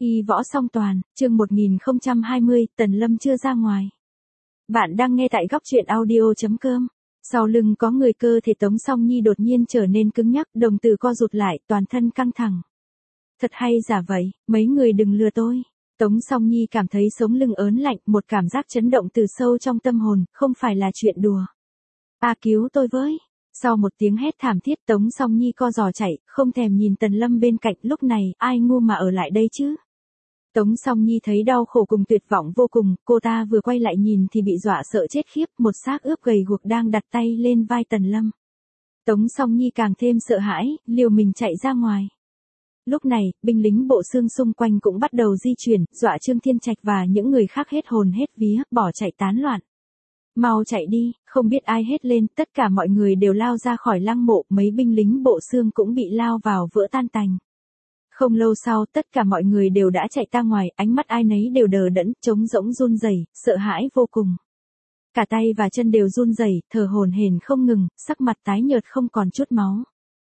Y võ song toàn, chương 1020, Tần Lâm chưa ra ngoài. Bạn đang nghe tại góc truyện audio.com. Sau lưng có người, cơ thể Tống Song Nhi đột nhiên trở nên cứng nhắc, đồng tử co rụt lại, toàn thân căng thẳng. Thật hay giả vậy, mấy người đừng lừa tôi. Tống Song Nhi cảm thấy sống lưng ớn lạnh, một cảm giác chấn động từ sâu trong tâm hồn, không phải là chuyện đùa. Cứu tôi với. Sau một tiếng hét thảm thiết, Tống Song Nhi co giò chạy, không thèm nhìn Tần Lâm bên cạnh, lúc này, ai ngu mà ở lại đây chứ? Tống Song Nhi thấy đau khổ cùng tuyệt vọng vô cùng, cô ta vừa quay lại nhìn thì bị dọa sợ chết khiếp, một xác ướp gầy guộc đang đặt tay lên vai Tần Lâm. Tống Song Nhi càng thêm sợ hãi, liều mình chạy ra ngoài. Lúc này, binh lính bộ xương xung quanh cũng bắt đầu di chuyển, dọa Trương Thiên Trạch và những người khác hết hồn hết vía, bỏ chạy tán loạn. Mau chạy đi, không biết ai hét lên, tất cả mọi người đều lao ra khỏi lăng mộ, mấy binh lính bộ xương cũng bị lao vào vỡ tan tành. Không lâu sau, tất cả mọi người đều đã chạy ra ngoài, ánh mắt ai nấy đều đờ đẫn, trống rỗng run rẩy, sợ hãi vô cùng. Cả tay và chân đều run rẩy, thở hổn hển không ngừng, sắc mặt tái nhợt không còn chút máu.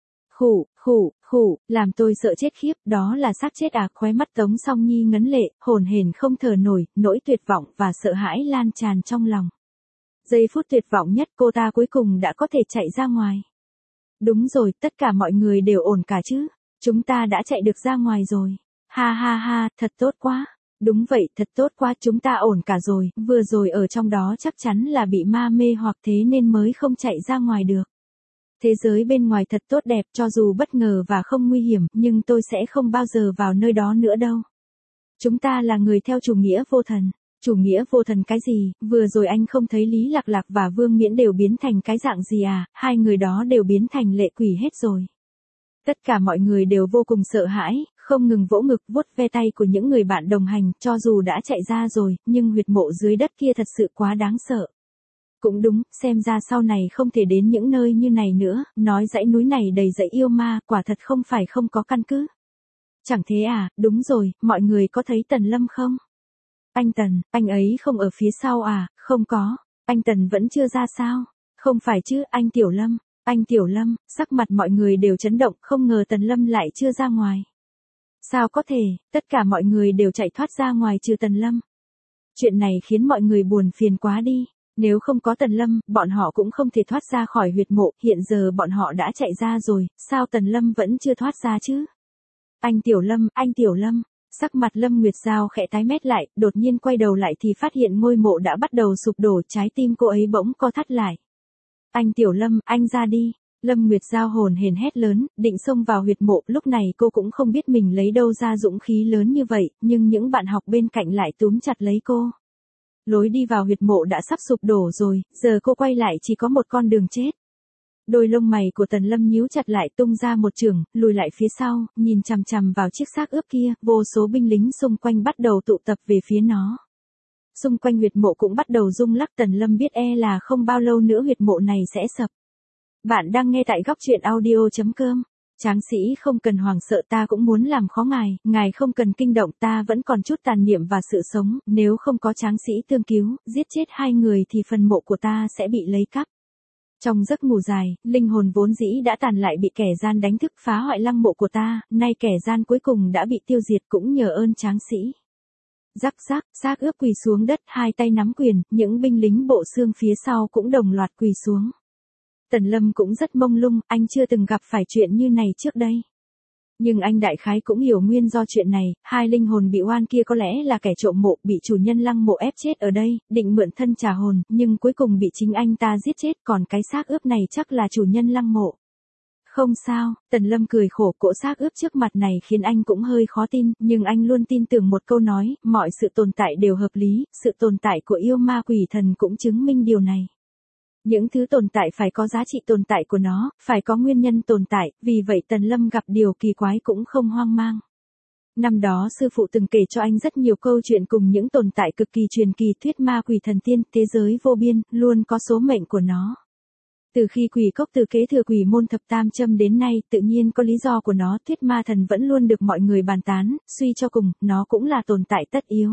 Khụ, làm tôi sợ chết khiếp, đó là xác chết à? Khóe mắt Tống Song Nhi ngấn lệ, hổn hển không thở nổi, nỗi tuyệt vọng và sợ hãi lan tràn trong lòng. Giây phút tuyệt vọng nhất, cô ta cuối cùng đã có thể chạy ra ngoài. Đúng rồi, tất cả mọi người đều ổn cả chứ? Chúng ta đã chạy được ra ngoài rồi. Ha, thật tốt quá. Đúng vậy, thật tốt quá, chúng ta ổn cả rồi, vừa rồi ở trong đó chắc chắn là bị ma mê hoặc thế nên mới không chạy ra ngoài được. Thế giới bên ngoài thật tốt đẹp, cho dù bất ngờ và không nguy hiểm, nhưng tôi sẽ không bao giờ vào nơi đó nữa đâu. Chúng ta là người theo chủ nghĩa vô thần. Chủ nghĩa vô thần cái gì? Vừa rồi anh không thấy Lý Lạc Lạc và Vương Miễn đều biến thành cái dạng gì à? Hai người đó đều biến thành lệ quỷ hết rồi. Tất cả mọi người đều vô cùng sợ hãi, không ngừng vỗ ngực, vuốt ve tay của những người bạn đồng hành, cho dù đã chạy ra rồi, nhưng huyệt mộ dưới đất kia thật sự quá đáng sợ. Cũng đúng, xem ra sau này không thể đến những nơi như này nữa, nói dãy núi này đầy dãy yêu ma, quả thật không phải không có căn cứ. Chẳng thế à? Đúng rồi, mọi người có thấy Tần Lâm không? Anh Tần, anh ấy không ở phía sau à? Không có, anh Tần vẫn chưa ra sao? Không phải chứ, anh Tiểu Lâm. Anh Tiểu Lâm, sắc mặt mọi người đều chấn động, không ngờ Tần Lâm lại chưa ra ngoài. Sao có thể, tất cả mọi người đều chạy thoát ra ngoài trừ Tần Lâm. Chuyện này khiến mọi người buồn phiền quá đi. Nếu không có Tần Lâm, bọn họ cũng không thể thoát ra khỏi huyệt mộ, hiện giờ bọn họ đã chạy ra rồi, sao Tần Lâm vẫn chưa thoát ra chứ? Anh Tiểu Lâm. Sắc mặt Lâm Nguyệt Giao khẽ tái mét lại, đột nhiên quay đầu lại thì phát hiện ngôi mộ đã bắt đầu sụp đổ, trái tim cô ấy bỗng co thắt lại. Anh Tiểu Lâm, anh ra đi. Lâm Nguyệt Giao hồn hển hét lớn, định xông vào huyệt mộ, lúc này cô cũng không biết mình lấy đâu ra dũng khí lớn như vậy, nhưng những bạn học bên cạnh lại túm chặt lấy cô. Lối đi vào huyệt mộ đã sắp sụp đổ rồi, giờ cô quay lại chỉ có một con đường chết. Đôi lông mày của Tần Lâm nhíu chặt lại, tung ra một chưởng, lùi lại phía sau, nhìn chằm chằm vào chiếc xác ướp kia, vô số binh lính xung quanh bắt đầu tụ tập về phía nó. Xung quanh huyệt mộ cũng bắt đầu rung lắc, Tần Lâm biết là không bao lâu nữa huyệt mộ này sẽ sập. Bạn đang nghe tại góc truyện audio.com. Tráng sĩ không cần hoảng sợ, ta cũng muốn làm khó ngài không cần kinh động, ta vẫn còn chút tàn niệm và sự sống, nếu không có tráng sĩ tương cứu, giết chết hai người thì phần mộ của ta sẽ bị lấy cắp. Trong giấc ngủ dài, linh hồn vốn dĩ đã tàn lại bị kẻ gian đánh thức phá hoại lăng mộ của ta, nay kẻ gian cuối cùng đã bị tiêu diệt cũng nhờ ơn tráng sĩ. Rắc, xác ướp quỳ xuống đất, hai tay nắm quyền, những binh lính bộ xương phía sau cũng đồng loạt quỳ xuống. Tần Lâm cũng rất mông lung, anh chưa từng gặp phải chuyện như này trước đây. Nhưng anh đại khái cũng hiểu nguyên do chuyện này, hai linh hồn bị oan kia có lẽ là kẻ trộm mộ, bị chủ nhân lăng mộ ép chết ở đây, định mượn thân trả hồn, nhưng cuối cùng bị chính anh ta giết chết, còn cái xác ướp này chắc là chủ nhân lăng mộ. Không sao, Tần Lâm cười khổ, cỗ xác ướp trước mặt này khiến anh cũng hơi khó tin, nhưng anh luôn tin tưởng một câu nói, mọi sự tồn tại đều hợp lý, sự tồn tại của yêu ma quỷ thần cũng chứng minh điều này. Những thứ tồn tại phải có giá trị tồn tại của nó, phải có nguyên nhân tồn tại, vì vậy Tần Lâm gặp điều kỳ quái cũng không hoang mang. Năm đó sư phụ từng kể cho anh rất nhiều câu chuyện cùng những tồn tại cực kỳ truyền kỳ, thuyết ma quỷ thần tiên, thế giới vô biên, luôn có số mệnh của nó. Từ khi Quỷ Cốc từ kế thừa Quỷ môn thập tam châm đến nay, tự nhiên có lý do của nó, thuyết ma thần vẫn luôn được mọi người bàn tán, suy cho cùng, nó cũng là tồn tại tất yếu.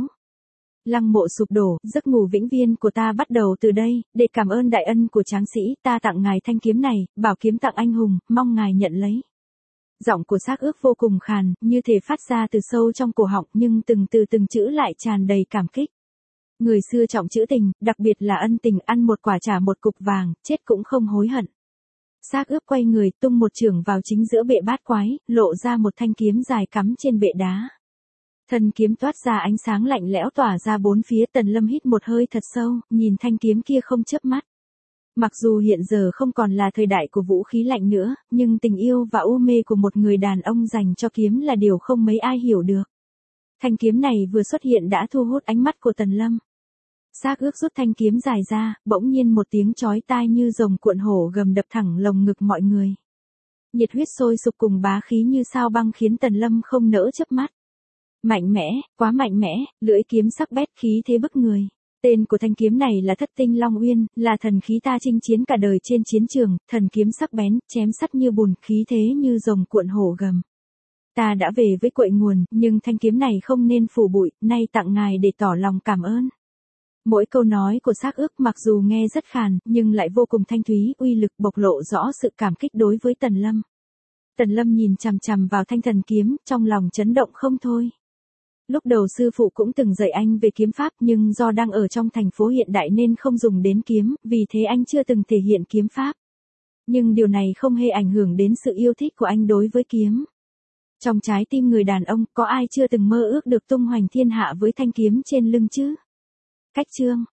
Lăng mộ sụp đổ, giấc ngủ vĩnh viên của ta bắt đầu từ đây, để cảm ơn đại ân của tráng sĩ, ta tặng ngài thanh kiếm này, bảo kiếm tặng anh hùng, mong ngài nhận lấy. Giọng của Xác Ước vô cùng khàn, như thể phát ra từ sâu trong cổ họng, nhưng từng từ từng chữ lại tràn đầy cảm kích. Người xưa trọng trữ tình, đặc biệt là ân tình, ăn một quả trả một cục vàng, chết cũng không hối hận. Xác Ước quay người, tung một chưởng vào chính giữa bệ bát quái, lộ ra một thanh kiếm dài cắm trên bệ đá. Thân kiếm toát ra ánh sáng lạnh lẽo tỏa ra bốn phía. Tần Lâm hít một hơi thật sâu, nhìn thanh kiếm kia không chớp mắt. Mặc dù hiện giờ không còn là thời đại của vũ khí lạnh nữa, nhưng tình yêu và u mê của một người đàn ông dành cho kiếm là điều không mấy ai hiểu được. Thanh kiếm này vừa xuất hiện đã thu hút ánh mắt của Tần Lâm. Xác Ước rút thanh kiếm dài ra, bỗng nhiên một tiếng chói tai như rồng cuộn hổ gầm đập thẳng lồng ngực mọi người. Nhiệt huyết sôi sục cùng bá khí như sao băng khiến Tần Lâm không nỡ chớp mắt. Mạnh mẽ, quá mạnh mẽ, lưỡi kiếm sắc bét khí thế bức người. Tên của thanh kiếm này là Thất Tinh Long Uyên, là thần khí ta chinh chiến cả đời trên chiến trường, thần kiếm sắc bén, chém sắt như bùn, khí thế như rồng cuộn hổ gầm. Ta đã về với cội nguồn, nhưng thanh kiếm này không nên phủ bụi, nay tặng ngài để tỏ lòng cảm ơn. Mỗi câu nói của Xác Ước mặc dù nghe rất khàn, nhưng lại vô cùng thanh thúy, uy lực bộc lộ rõ sự cảm kích đối với Tần Lâm. Tần Lâm nhìn chằm chằm vào thanh thần kiếm, trong lòng chấn động không thôi. Lúc đầu sư phụ cũng từng dạy anh về kiếm pháp, nhưng do đang ở trong thành phố hiện đại nên không dùng đến kiếm, vì thế anh chưa từng thể hiện kiếm pháp. Nhưng điều này không hề ảnh hưởng đến sự yêu thích của anh đối với kiếm. Trong trái tim người đàn ông, có ai chưa từng mơ ước được tung hoành thiên hạ với thanh kiếm trên lưng chứ? Cách chương